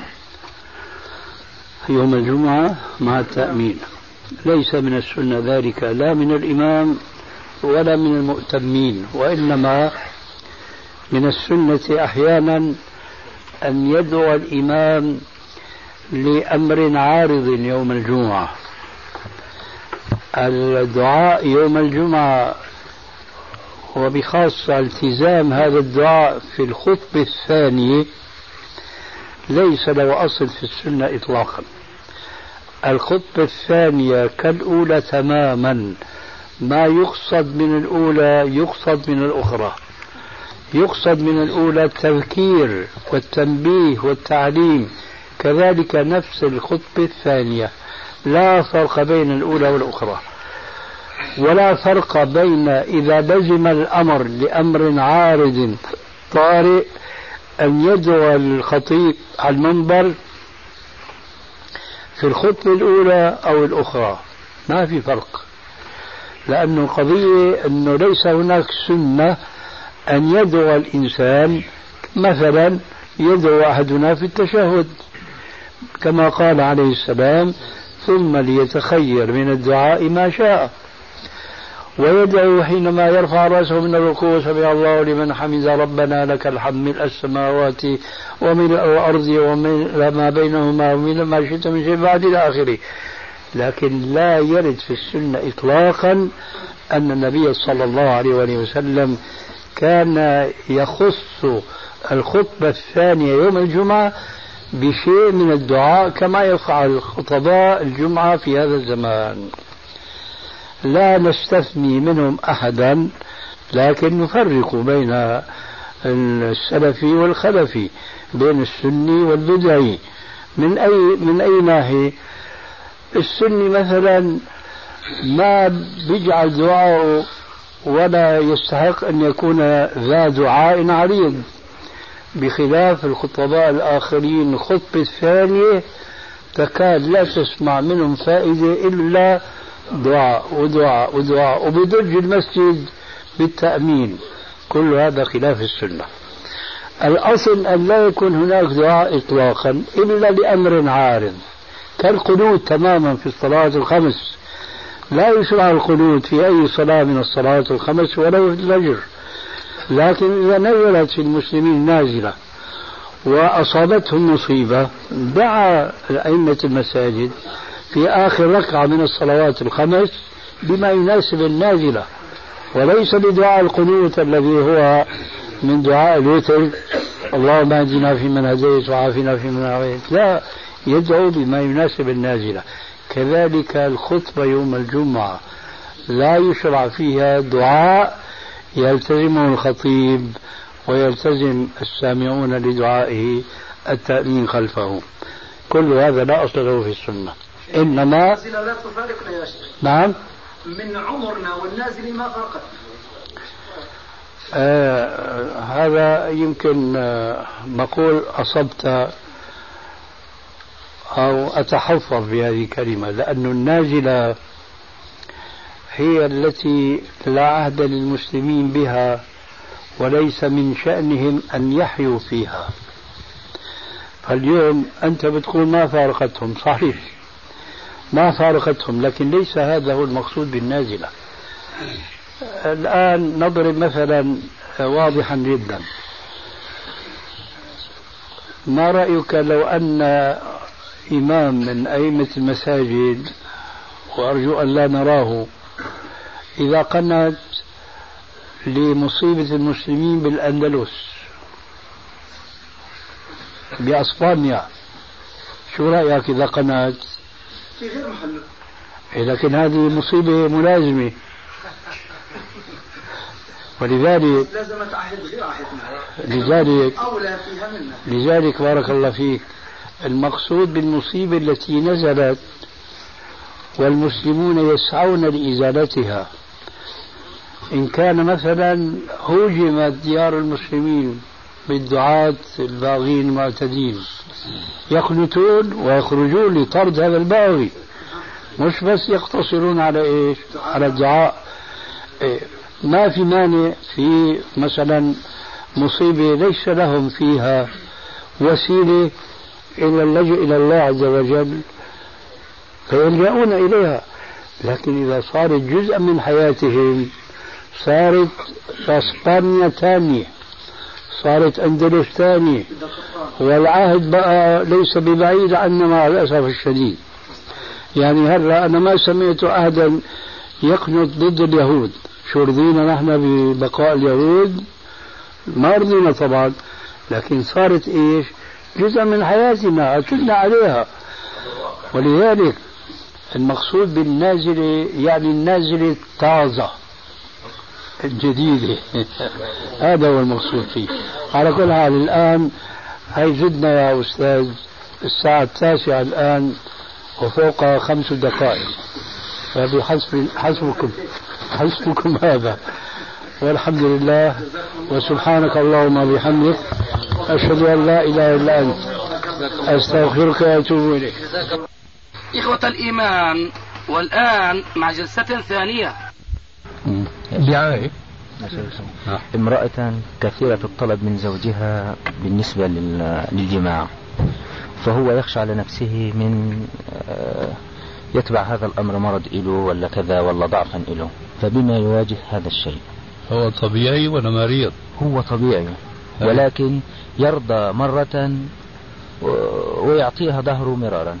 يوم الجمعة مع التأمين ليس من السنة ذلك لا من الإمام ولا من المؤتمين، وإنما من السنة أحيانا أن يدعو الإمام لأمر عارض يوم الجمعة. الدعاء يوم الجمعة وبخاصة التزام هذا الدعاء في الخطبة الثانية ليس له أصل في السنة إطلاقا. الخطبة الثانية كالأولى تماما، ما يقصد من الأولى يقصد من الأخرى. يقصد من الأولى التذكير والتنبيه والتعليم، كذلك نفس الخطبة الثانية، لا فرق بين الأولى والأخرى، ولا فرق بين إذا لزم الأمر لأمر عارض طارئ أن يدعو الخطيب على المنبر في الخطبة الأولى أو الأخرى، ما في فرق، لأنه قضية أنه ليس هناك سنة أن يدعو الإنسان مثلا يدعو أحدنا في التشهد كما قال عليه السلام ثم ليتخير من الدعاء ما شاء، ويدعو حينما يرفع رأسه من الركوع سمع الله لمن حمد ربنا لك الحمد ملء السماوات وملء الأرض وملء ما بينهما وملء ما شئت من شيء بعد إلى آخره. لكن لا يرد في السنة إطلاقا أن النبي صلى الله عليه وسلم كان يخص الخطبة الثانية يوم الجمعة بشيء من الدعاء كما يفعل خطباء الجمعة في هذا الزمان. لا نستثني منهم أحدا، لكن نفرق بين السلفي والخلفي، بين السني والبدعي. من أي ناحية؟ السني مثلا ما بيجعل دعاءه ولا يستحق أن يكون ذا دعاء عريض، بخلاف الخطباء الآخرين الخطبة الثانية تكاد لا تسمع منهم فائدة إلا دعاء ودعاء ودعاء، وبدرج المسجد بالتأمين. كل هذا خلاف السنة. الأصل أن لا يكون هناك دعاء إطلاقا إلا لأمر عارض، كالقنوت تماما في الصلاة الخمس. لا يشرع القنوت في أي صلاة من الصلاة الخمس ولو في الفجر، لكن إذا نزلت في المسلمين نازلة وأصابتهم مصيبة دعا أئمة المساجد في آخر ركعة من الصلوات الخمس بما يناسب النازلة، وليس بدعاء القنوت الذي هو من دعاء الوتر اللهم اهدنا فيمن هديت وعافنا فيمن عافيت، لا، يدعو بما يناسب النازلة. كذلك الخطبة يوم الجمعة لا يشرع فيها دعاء يلتزمه الخطيب ويلتزم السامعون لدعائه التأمين خلفه. كل هذا لا أصل له في السنة، إنما لا تفارقنا يا شيخ. نعم، من عمرنا والنازل ما فرقت. هذا يمكن نقول أصبت أو أتحفظ بهذه الكلمة، لأن النازلة هي التي لا عهد للمسلمين بها وليس من شأنهم أن يحيوا فيها. فاليوم أنت بتقول ما فارقتهم، صحيح ما فارقتهم، لكن ليس هذا هو المقصود بالنازلة. الآن نضرب مثلا واضحا جدا. ما رأيك لو أن إمام من أئمة المساجد، وأرجو أن لا نراه، إذا قنت لمصيبة المسلمين بالأندلس بأسبانيا، شو رأيك إذا قنت؟ في غير محله. لكن هذه مصيبة ملازمة، ولذلك لازم تعهد غير عهدنا، لذلك أولى فيها منا. لذلك بارك الله فيك، المقصود بالمصيبة التي نزلت والمسلمون يسعون لإزالتها، إن كان مثلا هوجمت ديار المسلمين بالدعاة الباغين المعتدين، يقنتون ويخرجون لطرد هذا الباغي، مش بس يقتصرون على إيش؟ على الدعاء. ما في مانع في مثلا مصيبة ليس لهم فيها وسيلة إلا اللجوء إلى الله عز وجل فيلجؤون إليها، لكن إذا صارت جزءا من حياتهم صارت اسبانيا ثانية، صارت اندلس ثانية، والعهد بقى ليس ببعيد عنا مع الاسف الشديد. يعني هلا انا ما سمعت عهدا يقنط ضد اليهود، شو رضينا نحن ببقاء اليهود؟ ما رضينا طبعا، لكن صارت ايش؟ جزء من حياتنا اعتدنا عليها. ولذلك المقصود بالنازلة يعني النازلة الطازة الجديدة هذا هو المقصود فيه. على كل حال الآن هي جدنا يا أستاذ، الساعة 9 الآن وفوق 5 دقائق، حسبكم هذا، والحمد لله وسبحانك اللهم وبحمدك أشهد أن لا إله إلا أنت أستغفرك وأتوب إليك. إخوة الإيمان، والآن مع جلسة ثانية. دعاية امرأة كثيرة الطلب من زوجها بالنسبة للجماع، فهو يخشى على نفسه من يتبع هذا الأمر مرض إله ولا كذا ولا ضعفا إله، فبما يواجه هذا الشيء؟ هو طبيعي ولا مريض؟ هو طبيعي، ولكن يرضى مرة ويعطيها ظهره مرارا.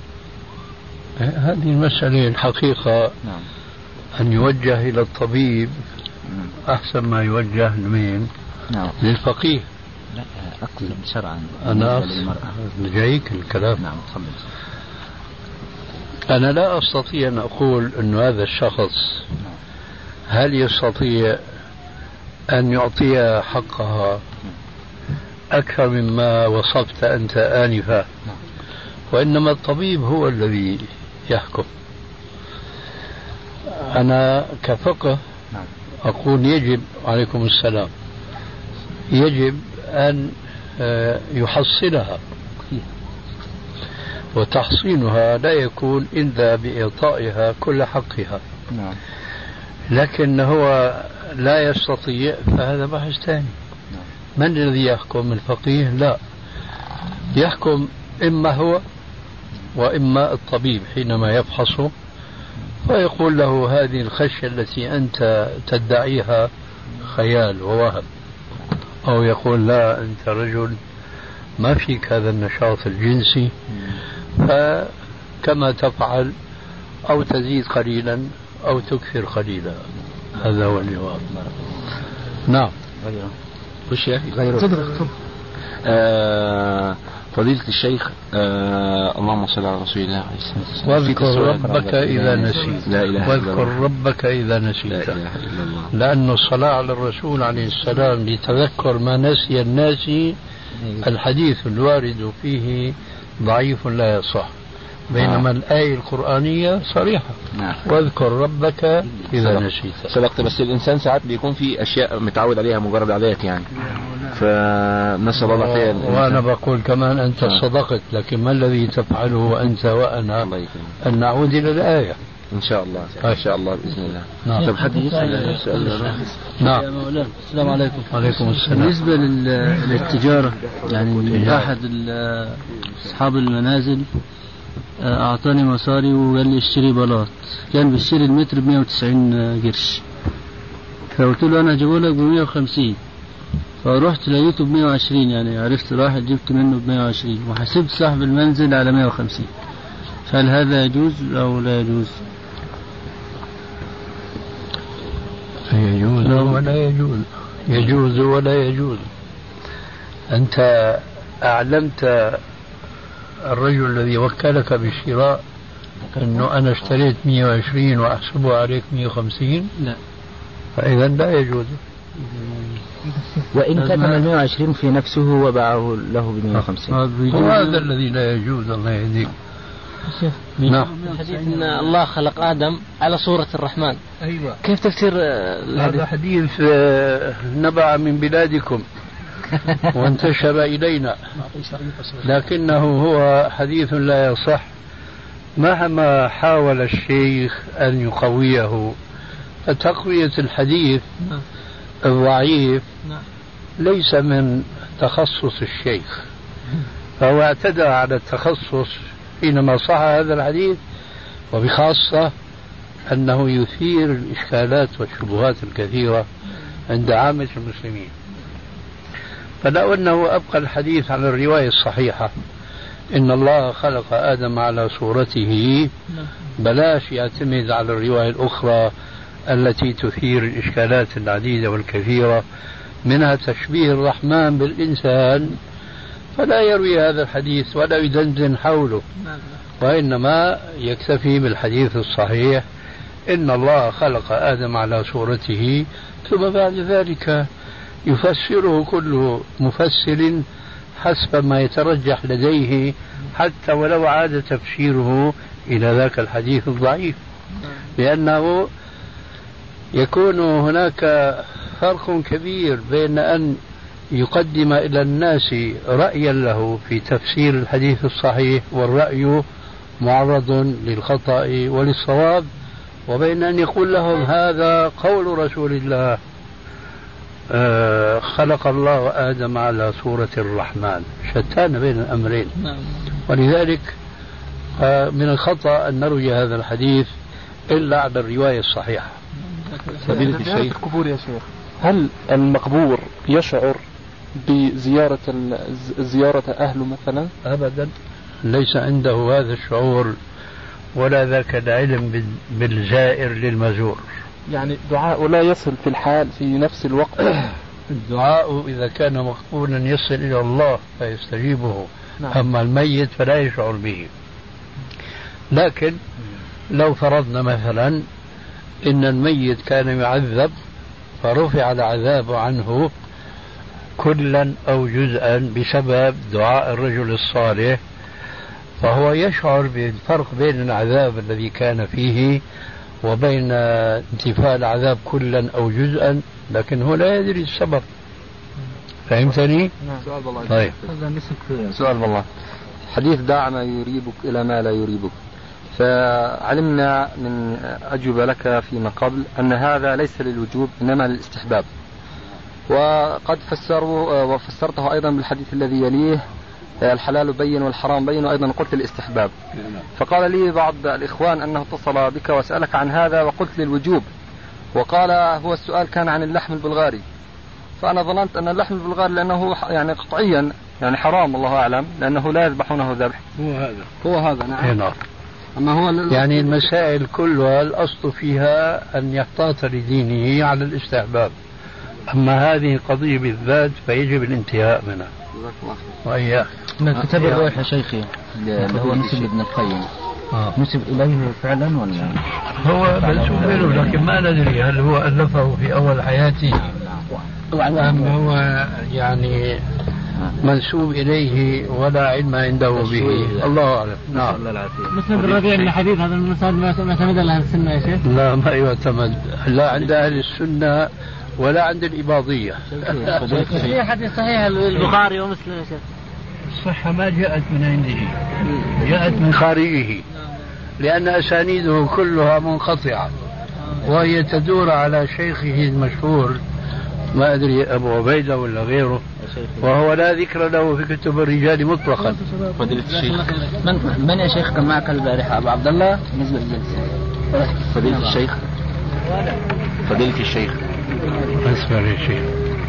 هذه المسألة الحقيقة نعم. أن يوجه إلى الطبيب أحسن ما يوجه لمين؟ نعم. للفقيه. لا أقصد شرعا أنا جايك الكلام. نعم تفضل. أنا لا أستطيع أن أقول أن هذا الشخص هل يستطيع أن يعطيها حقها أكثر مما وصفت أنت آنفا، وإنما الطبيب هو الذي يحكم. أنا كفقه أقول يجب، عليكم السلام، يجب أن يحصلها، وتحصينها لا يكون إلا بإعطائها كل حقها. لكن هو لا يستطيع، فهذا بحث ثاني. من الذي يحكم؟ الفقيه؟ لا، يحكم إما هو وإما الطبيب حينما يفحصه ويقول له هذه الخشية التي أنت تدعيها خيال ووهم، أو يقول لا أنت رجل ما فيك هذا النشاط الجنسي، فكما تفعل أو تزيد قليلا أو تكثر قليلا. هذا هو الجواب. نعم. وش غيره؟ فضيلة الشيخ، اللهم صل على رسول الله عليه الصلاة والسلام. واذكر ربك إذا نسيت. واذكر ربك إذا نسيت، لأن الصلاة على الرسول عليه السلام لتذكر ما نسي الناس، الحديث الوارد فيه ضعيف لا يصح، بينما الآية القرآنية صريحة. واذكر ربك إذا نسيت. سبقت، بس الإنسان ساعات بيكون في أشياء متعود عليها مجرد عادات يعني، فنسأل الله خير. وأنا بقول كمان أنت صدقت، لكن ما الذي تفعله أنت وأنا؟ أن نعود إلى الآية إن شاء الله. إن شاء الله بإذن الله. نعم. طب حد يسأل؟ نعم. السلام عليكم. وعليكم السلام. بالنسبة للتجارة، يعني أحد أصحاب المنازل أعطاني مصاري وقال لي اشتري بلاط، كان بيشتري المتر ب190 قرش، فقلت له أنا هجيبه لك ب150، فرحت لقيته ب120، يعني عرفت واحد جبت منه ب120 وحسبت صاحب المنزل على 150. هل هذا يجوز أو لا يجوز؟ يجوز ولا يجوز، يجوز ولا يجوز. أنت أعلمت الرجل الذي وكلك بالشراء أنه أنا اشتريت 120 وأحسبه عليك 150؟ لا. فإذا لا يجوز. وإن كتب 120 في نفسه وباعه له ب 150. وهذا الذي لا يجوز. الله يهديك. نعم. حديث ان الله خلق ادم على صورة الرحمن. ايوه. كيف تفسير هذا حديث نبع من بلادكم وانتشر الينا، لكنه هو حديث لا يصح مهما حاول الشيخ ان يقويه. فتقوية الحديث الضعيف ليس من تخصص الشيخ، فهو اعتدى على التخصص حينما صح هذا الحديث، وبخاصة أنه يثير الإشكالات والشبهات الكثيرة عند عامة المسلمين. فلو أنه أبقى الحديث على الرواية الصحيحة إن الله خلق آدم على صورته، بلاش يعتمد على الرواية الأخرى التي تثير الإشكالات العديدة والكثيرة، منها تشبيه الرحمن بالإنسان، فلا يروي هذا الحديث ولا يدندن حوله، وإنما يكتفي بالحديث الصحيح إن الله خلق آدم على صورته، ثم بعد ذلك يفسره كل مفسر حسب ما يترجح لديه، حتى ولو عاد تفسيره إلى ذاك الحديث الضعيف، لأنه يكون هناك فرق كبير بين أن يقدم إلى الناس رأيا له في تفسير الحديث الصحيح والرأي معرض للخطأ وللصواب، وبين أن يقول لهم هذا قول رسول الله خلق الله آدم على صورة الرحمن، شتان بين الأمرين. ولذلك من الخطأ أن نروي هذا الحديث إلا على الرواية الصحيحة. فضيلة الشيخ، يا شيخ، هل المقبور يشعر بزيارة أهله مثلا؟ أبدا، ليس عنده هذا الشعور ولا ذاك العلم بالزائر للمزور. يعني دعاء لا يصل في الحال في نفس الوقت. الدعاء إذا كان مقبولا يصل إلى الله فيستجيبه. نعم. أما الميت فلا يشعر به. لكن لو فرضنا مثلا إن الميت كان يعذب فرفع العذاب عنه كلا أو جزءا بسبب دعاء الرجل الصالح، فهو يشعر بالفرق بين العذاب الذي كان فيه وبين انتفاء العذاب كلا أو جزءا، لكن هو لا يدري السبب. فهمتني؟ سؤال بالله. طيب. سؤال بالله. حديث دع ما يريبك إلى ما لا يريبك، فعلمنا من أجوبة لك فيما قبل أن هذا ليس للوجوب إنما للاستحباب، وقد وفسرته أيضا بالحديث الذي يليه الحلال بين والحرام بين، وأيضا قلت الاستحباب. فقال لي بعض الإخوان أنه اتصل بك وسألك عن هذا وقلت للوجوب، وقال هو السؤال كان عن اللحم البلغاري، فأنا ظننت أن اللحم البلغاري لأنه يعني قطعيا يعني حرام، الله أعلم، لأنه لا يذبحونه ذبح. هو هذا نعم. أما هو يعني المسائل كلها الأصل فيها أن يحتاط لدينه على الاستحباب، أما هذه القضية بالذات فيجب الانتهاء منها. وإياك من كتاب الروح يا شيخي اللي هو نسب ابن القيم، نسب إليه فعلا ولا هو منسوب له، لكن ما ندري هل هو ألفه في أول حياته أم هو يعني منسوب إليه ولا علم عنده به، الله أعلم. نعم. مسند الربيع من حديث هذا المسند ما يعتمد على أهل السنة يا شيخ؟ لا، ما يعتمد لا عند أهل السنة ولا عند الإباضية. في حديث صحيح البخاري ومسلم يا شيخ. الصحة ما جاءت من عنده، جاءت من خارجه، لأن أسانيده كلها منقطعة وهي تدور على شيخه المشهور، ما أدري أبو عبيدة ولا غيره، وهو لا ذكر له في كتب الرجال مطلقا. فضيلة الشيخ، من يا شيخ كان معك البارحة؟ أبو عبد الله بالنسبة للجلسة. فضيلة الشيخ، فضيلة الشيخ، أسمع يا شيخ.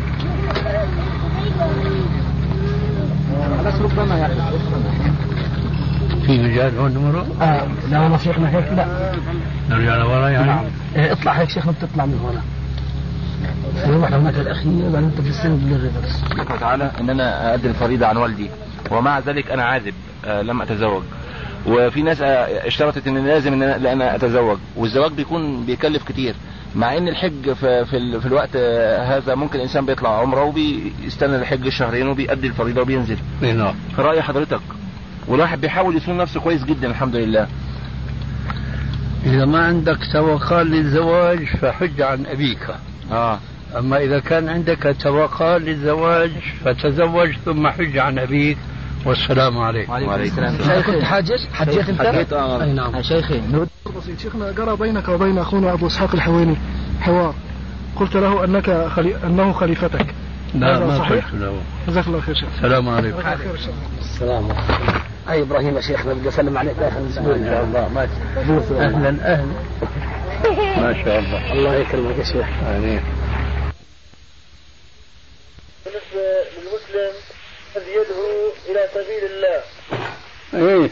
بس ربما يحدث في مجال هون نمره؟ لا والله شيخنا هيك لا. نرجع لورا يعني؟ اطلع هيك شيخنا، بتطلع من هنا. نروح هناك الأخير بعدين انت في السن للريفرس. سبحانه وتعالى ان انا ادري الفريضة عن والدي، ومع ذلك انا عازب لم اتزوج، وفي ناس اشترطت ان لازم ان انا اتزوج، والزواج بيكون بيكلف كتير، مع ان الحج في الوقت هذا ممكن الانسان بيطلع عمره وبيستنى الحج شهرين وبيأدي الفريضة وبينزل. نعم. رأي حضرتك؟ والواحد بيحاول يصون نفسه كويس جدا الحمد لله. إذا ما عندك توقع للزواج فحج عن أبيك. أما إذا كان عندك توقع للزواج فتزوج ثم حج عن أبيك. والسلام عليكم. وعليكم السلام. شيخ حجيت انت؟ حجيت اي نعم. شيخي بسيط. شيخنا جرى بينك وبين اخونا ابو اسحاق الحويني حوار، قلت له انه خليفتك. لا ما صحيح؟ قلت له. جزاك الله خير شيخ. السلام عليكم. السلام عليكم. اي ابراهيم يا شيخنا بدي اسلم عليك اخر الاسبوع ان شاء الله. اهلا ما شاء الله. الله يكرمك يا شيخ. امين. بالنسبه للمسلم الذي يدعو الى سبيل الله ايه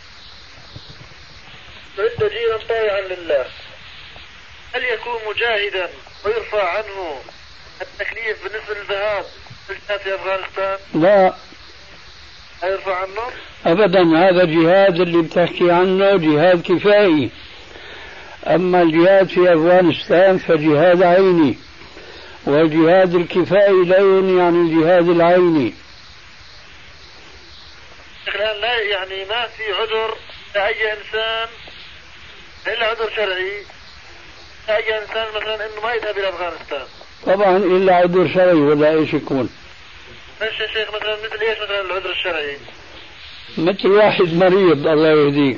يعد جيلا طائعا لله، هل يكون مجاهدا ويرفع عنه التكليف بالنسبه للذهاب للجهاد في افغانستان؟ لا يرفع عنه ابدا. هذا الجهاد اللي بتحكي عنه جهاد كفائي، اما الجهاد في افغانستان فجهاد عيني، والجهاد الكفائي لا يعني الجهاد العيني. الآن لا يعني ما في عذر لأي إنسان إلا عذر شرعي لأي إنسان مثلا إنه ما يذهب إلى أفغانستان. طبعا إلا عذر شرعي ولا إيش يكون؟ إيش يا شيخ مثلا مثل إيش مثلا العذر الشرعي؟ مثل واحد مريض الله يهديك،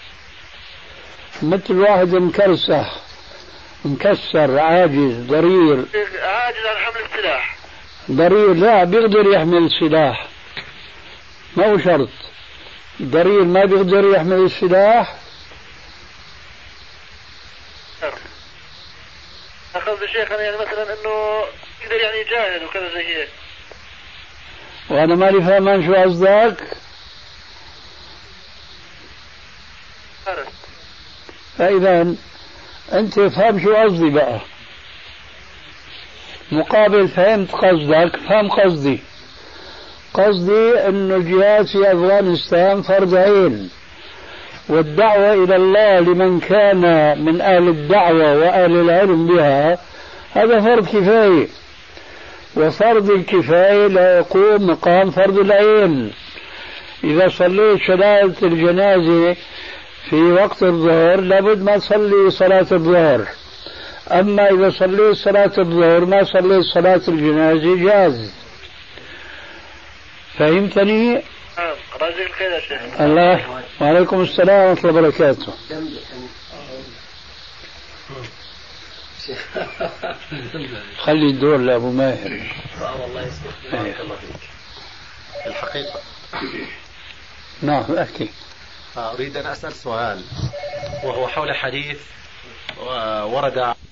مثل واحد مكرسح مكسر عاجز ضرير. عاجز عن حمل السلاح. ضرير لا بيقدر يحمل السلاح، ما هو شرط. ضرير ما بيقدر يحمل السلاح. أخذ شيخنا يعني مثلا إنه يقدر يعني يجاهد وكذا زي هيك. وأنا مالي فاهمان شو قصدك. فإذا أنت فهم شو قصدي بقى، مقابل فهمت قصدك فهم قصدي. قصدي أن الجهاد في أفغانستان فرض عين، والدعوة إلى الله لمن كان من أهل الدعوة وأهل العلم بها هذا فرض كفاية، وفرض الكفاية لا يقوم مقام فرض العين. إذا صليت صلاة الجنازة في وقت الظهر لابد ما تصلي صلاة الظهر، أما إذا صليت صلاة الظهر ما صليت صلاة الجنازة جاز. فهمتني؟ نعم. رجل خير يا شيخ. الله. وعليكم السلام ورحمة الله وبركاته. خلي الدور لأبو ماهر. والله يسلمك. بارك الله فيك. الحقيقة نعم أحكي. أريد أن أسأل سؤال وهو حول حديث ورد